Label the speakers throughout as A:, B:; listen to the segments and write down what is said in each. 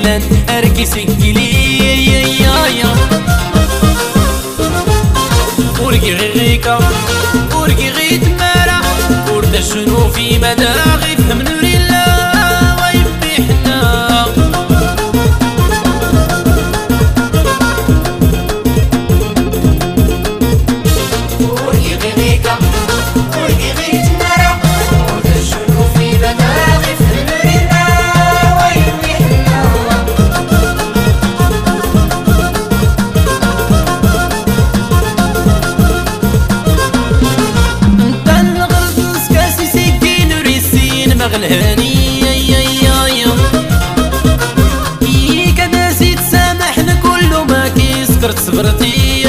A: كلان اركي سكلي ورقي غيكا ورقي غي تمارا ورد شنو في مداغي فهم نوري الله ويبي حنا ورقي غيكا ورقي غي تمارا ورد شنو في مداغي فهم نوري الله ويبي حنا مغلهاني كدا سيت سامحنا كله ما كيسكرت صبرتي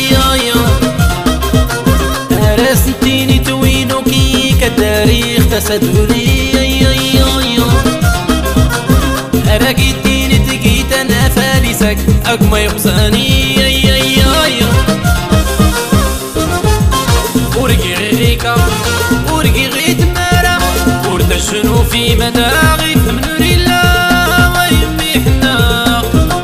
A: راسنتيني توينو كي كتاريخ تسدولي راكيتيني تقيت انا فالسك اك ما يقصاني ورقي غيكا ورقي غي تمارا ورد شنو في مداغي فهم نوري الله ويمي حنا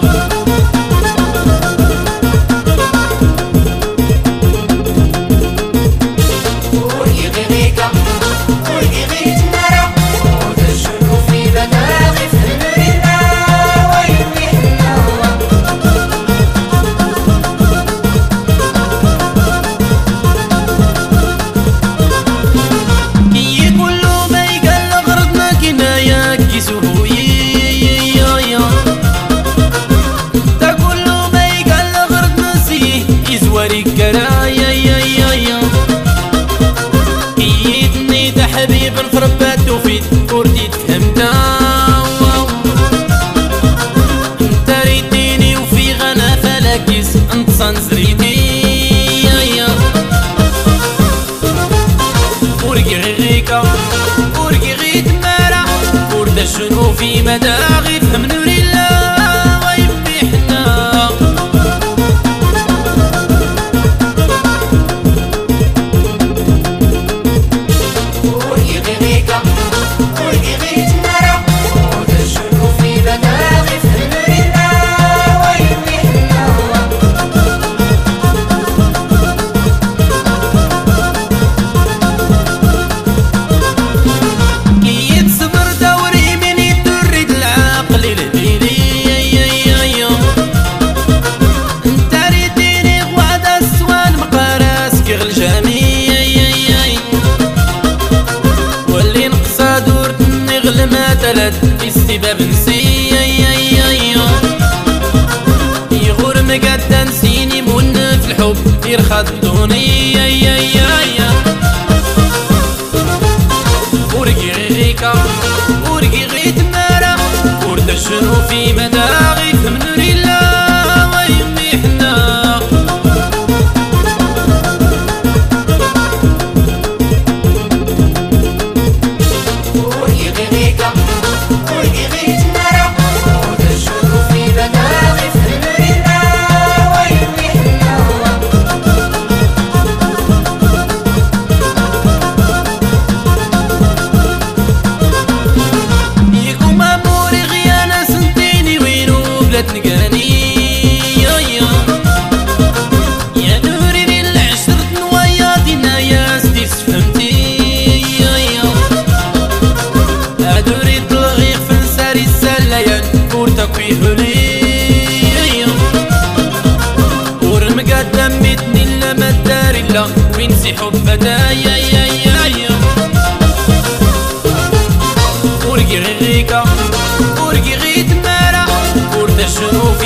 A: ورقي غيكا ورقي غي تمارا ورد شنو في مداغي فهم نوري الله ويمي حنا حبيب فربات وفيد ورديت فهمتا انت ريتيني وفي غنا فلاكيس انت صنزريتي ورقي غيكا ورقي غي تمارا ورد شنو في مداغي فهم نوري الله ويبي حنا استباب نسي يغور مقدا نسيني من في الحب يرخضوني ورقي غيكا ورقي غي تمارا ورد شنو في مداغي فهم نوري الله ويمي حنا ورقي غيكا ورقي غي تمارا ورد شنو في مداغي فهم نوري الله ويمي حنا يكون ماموري غيانا سنتيني وينو بلا تنقاني يا نوري رين العشرة نواياضينا يا ستيس فهمتي ادوري الضغيق في نساري السلايان ورتكوي هولي ورمقدم متني لما الداري لا وينسي حبتايا ورقي غيكا ورقي غي تمارا ورد شنو في